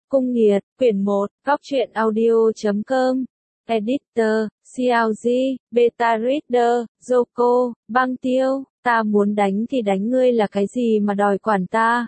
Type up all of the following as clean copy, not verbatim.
Cung Nghiệt, quyển 1, Góc truyện audio.com, Editor, CLG, Beta Reader, Zoco, Băng Tiêu, ta muốn đánh thì đánh ngươi là cái gì mà đòi quản ta?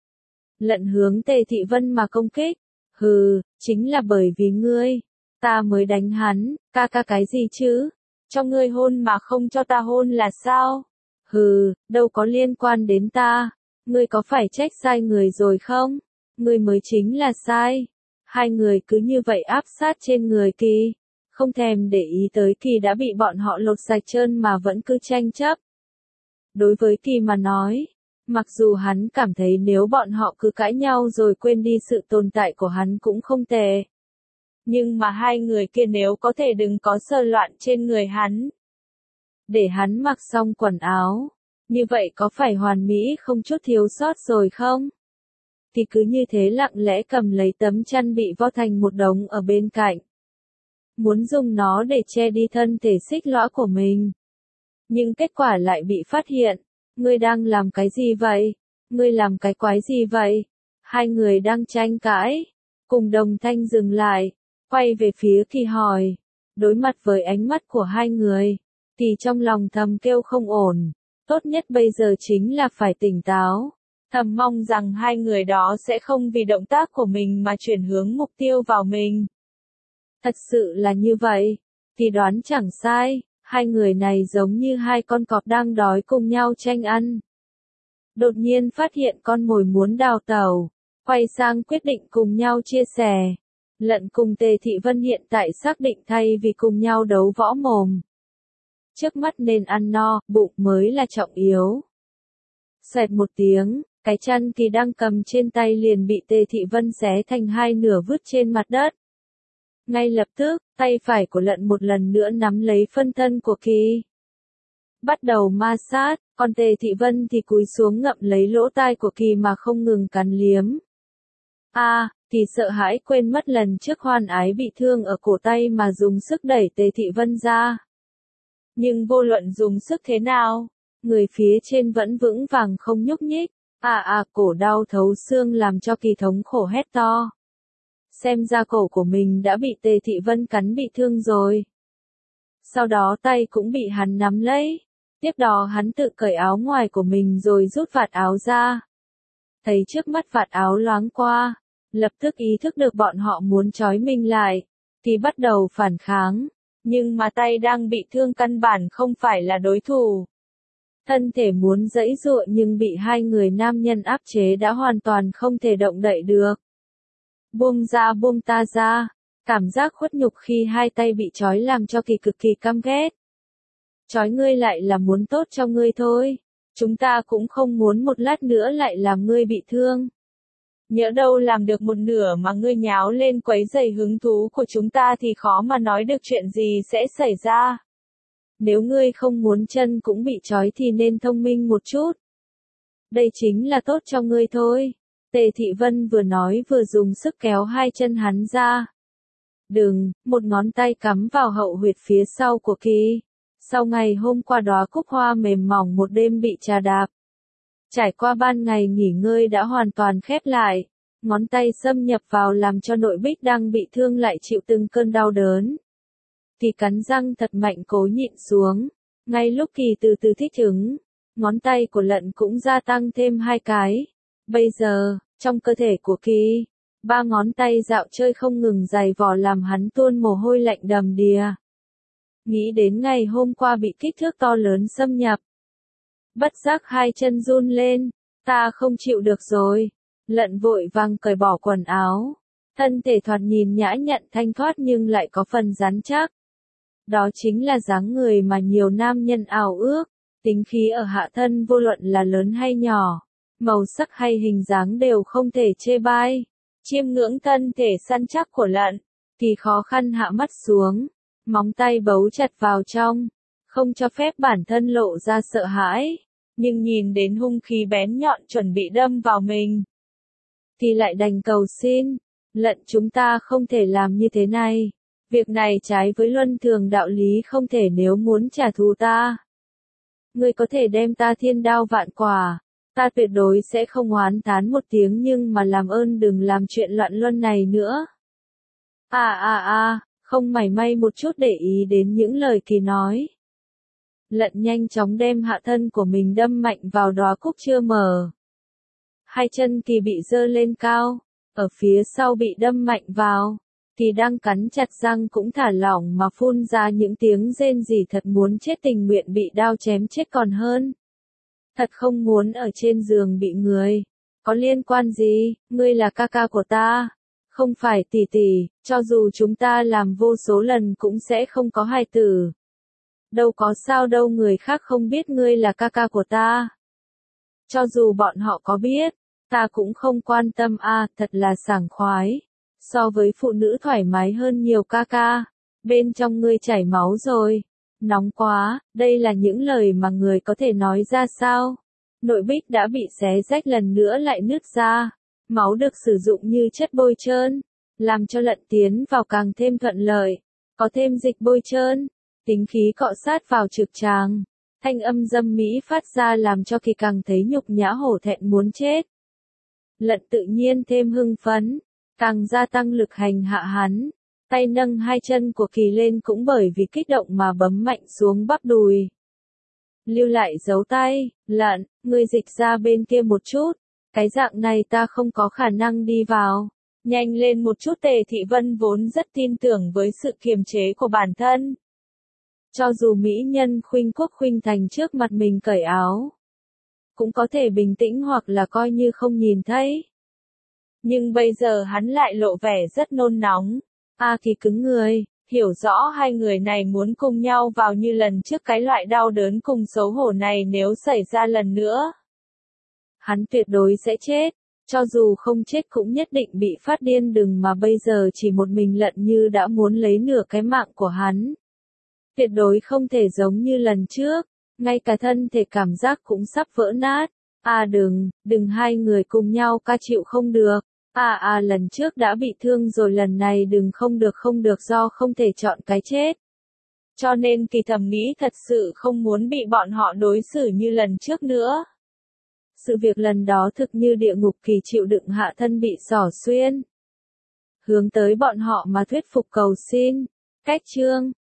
Lận hướng Tề Thị Vân mà công kích, hừ, chính là bởi vì ngươi, ta mới đánh hắn, ca cái gì chứ? Cho ngươi hôn mà không cho ta hôn là sao? Hừ, đâu có liên quan đến ta, ngươi có phải trách sai người rồi không? Ngươi mới chính là sai. Hai người cứ như vậy áp sát trên người Kỳ, không thèm để ý tới Kỳ đã bị bọn họ lột sạch trơn mà vẫn cứ tranh chấp. Đối với Kỳ mà nói, mặc dù hắn cảm thấy nếu bọn họ cứ cãi nhau rồi quên đi sự tồn tại của hắn cũng không tệ. Nhưng mà hai người kia nếu có thể đừng có sờ loạn trên người hắn. Để hắn mặc xong quần áo, như vậy có phải hoàn mỹ không chút thiếu sót rồi không? Thì cứ như thế lặng lẽ cầm lấy tấm chăn bị vo thành một đống ở bên cạnh. Muốn dùng nó để che đi thân thể xích lõa của mình. Nhưng kết quả lại bị phát hiện. Ngươi đang làm cái gì vậy? Ngươi làm cái quái gì vậy? Hai người đang tranh cãi. Cùng đồng thanh dừng lại. Quay về phía Kỳ hỏi. Đối mặt với ánh mắt của hai người. Kỳ trong lòng thầm kêu không ổn. Tốt nhất bây giờ chính là phải tỉnh táo. Thầm mong rằng hai người đó sẽ không vì động tác của mình mà chuyển hướng mục tiêu vào mình. Thật sự là như vậy, thì đoán chẳng sai, hai người này giống như hai con cọp đang đói cùng nhau tranh ăn. Đột nhiên phát hiện con mồi muốn đào tẩu, quay sang quyết định cùng nhau chia sẻ. Lận cùng Tề Thị Vân hiện tại xác định thay vì cùng nhau đấu võ mồm. Trước mắt nên ăn no, bụng mới là trọng yếu. Xoẹt một tiếng. Cái chăn Kỳ đang cầm trên tay liền bị Tề Thị Vân xé thành hai nửa vứt trên mặt đất. Ngay lập tức, tay phải của Lận một lần nữa nắm lấy phân thân của Kỳ. Bắt đầu ma sát, còn Tề Thị Vân thì cúi xuống ngậm lấy lỗ tai của Kỳ mà không ngừng cắn liếm. Kỳ sợ hãi quên mất lần trước Hoan Ái bị thương ở cổ tay mà dùng sức đẩy Tề Thị Vân ra. Nhưng vô luận dùng sức thế nào, người phía trên vẫn vững vàng không nhúc nhích. Cổ đau thấu xương làm cho Kỳ thống khổ hét to. Xem ra cổ của mình đã bị Tề Thị Vân cắn bị thương rồi. Sau đó tay cũng bị hắn nắm lấy. Tiếp đó hắn tự cởi áo ngoài của mình rồi rút vạt áo ra. Thấy trước mắt vạt áo loáng qua, lập tức ý thức được bọn họ muốn trói mình lại. Kỳ bắt đầu phản kháng, nhưng mà tay đang bị thương căn bản không phải là đối thủ. Thân thể muốn giãy giụa nhưng bị hai người nam nhân áp chế đã hoàn toàn không thể động đậy được. Buông ta ra, cảm giác khuất nhục khi hai tay bị trói làm cho Kỳ cực kỳ căm ghét. Trói ngươi lại là muốn tốt cho ngươi thôi, chúng ta cũng không muốn một lát nữa lại làm ngươi bị thương. Nhỡ đâu làm được một nửa mà ngươi nháo lên quấy rầy hứng thú của chúng ta thì khó mà nói được chuyện gì sẽ xảy ra. Nếu ngươi không muốn chân cũng bị trói thì nên thông minh một chút. Đây chính là tốt cho ngươi thôi. Tề Thị Vân vừa nói vừa dùng sức kéo hai chân hắn ra. Đừng, một ngón tay cắm vào hậu huyệt phía sau của Kỳ. Sau ngày hôm qua đóa cúc hoa mềm mỏng một đêm bị trà đạp. Trải qua ban ngày nghỉ ngơi đã hoàn toàn khép lại. Ngón tay xâm nhập vào làm cho nội bích đang bị thương lại chịu từng cơn đau đớn. Kỳ cắn răng thật mạnh cố nhịn xuống. Ngay lúc Kỳ từ từ thích ứng, ngón tay của Lận cũng gia tăng thêm hai cái. Bây giờ, trong cơ thể của Kỳ, ba ngón tay dạo chơi không ngừng giày vò làm hắn tuôn mồ hôi lạnh đầm đìa. Nghĩ đến ngày hôm qua bị kích thước to lớn xâm nhập. Bất giác hai chân run lên, ta không chịu được rồi. Lận vội vàng cởi bỏ quần áo. Thân thể thoạt nhìn nhã nhặn thanh thoát nhưng lại có phần rắn chắc. Đó chính là dáng người mà nhiều nam nhân ao ước, tính khí ở hạ thân vô luận là lớn hay nhỏ, màu sắc hay hình dáng đều không thể chê bai. Chiêm ngưỡng thân thể săn chắc của Lận, thì khó khăn hạ mắt xuống, móng tay bấu chặt vào trong, không cho phép bản thân lộ ra sợ hãi, nhưng nhìn đến hung khí bén nhọn chuẩn bị đâm vào mình, thì lại đành cầu xin, Lận chúng ta không thể làm như thế này. Việc này trái với luân thường đạo lý không thể nếu muốn trả thù ta. Ngươi có thể đem ta thiên đao vạn quả, Ta tuyệt đối sẽ không oán thán một tiếng nhưng mà làm ơn đừng làm chuyện loạn luân này nữa. Không mảy may một chút để ý đến những lời Kỳ nói. Lận nhanh chóng đem hạ thân của mình đâm mạnh vào đóa cúc chưa mở. Hai chân Kỳ bị giơ lên cao, ở phía sau bị đâm mạnh vào. Kỳ đang cắn chặt răng cũng thả lỏng mà phun ra những tiếng rên rỉ thật muốn chết, tình nguyện bị đao chém chết còn hơn. Thật không muốn ở trên giường bị người. Có liên quan gì, ngươi là ca ca của ta. Không phải tỷ tỷ, cho dù chúng ta làm vô số lần cũng sẽ không có hài tử. Đâu có sao đâu, người khác không biết ngươi là ca ca của ta. Cho dù bọn họ có biết, ta cũng không quan tâm thật là sảng khoái. So với phụ nữ thoải mái hơn nhiều ca ca. Bên trong ngươi chảy máu rồi. Nóng quá, đây là những lời mà người có thể nói ra sao? Nội bích đã bị xé rách lần nữa lại nứt ra. Máu được sử dụng như chất bôi trơn, làm cho lận tiến vào càng thêm thuận lợi. Có thêm dịch bôi trơn, tính khí cọ sát vào trực tràng. Thanh âm dâm mỹ phát ra làm cho Kỳ càng thấy nhục nhã hổ thẹn muốn chết. Lận tự nhiên thêm hưng phấn, càng gia tăng lực hành hạ hắn. Tay nâng hai chân của Kỳ lên cũng bởi vì kích động mà bấm mạnh xuống bắp đùi. Lưu lại dấu tay, Lận, ngươi dịch ra bên kia một chút. Cái dạng này ta không có khả năng đi vào. Nhanh lên một chút. Tề Thị Vân vốn rất tin tưởng với sự kiềm chế của bản thân. Cho dù mỹ nhân Khuynh Quốc Khuynh Thành trước mặt mình cởi áo, cũng có thể bình tĩnh hoặc là coi như không nhìn thấy. Nhưng bây giờ hắn lại lộ vẻ rất nôn nóng. Kỳ cứng người, hiểu rõ hai người này muốn cùng nhau vào như lần trước, cái loại đau đớn cùng xấu hổ này nếu xảy ra lần nữa. Hắn tuyệt đối sẽ chết, cho dù không chết cũng nhất định bị phát điên, đừng mà bây giờ chỉ một mình Lận Như đã muốn lấy nửa cái mạng của hắn. Tuyệt đối không thể giống như lần trước, ngay cả thân thể cảm giác cũng sắp vỡ nát. Đừng hai người cùng nhau ca chịu không được. Lần trước đã bị thương rồi, lần này đừng, không được do không thể chọn cái chết. Cho nên Kỳ thầm nghĩ thật sự không muốn bị bọn họ đối xử như lần trước nữa. Sự việc lần đó thực như địa ngục, Kỳ chịu đựng hạ thân bị xỏ xuyên. Hướng tới bọn họ mà thuyết phục cầu xin. Cách chương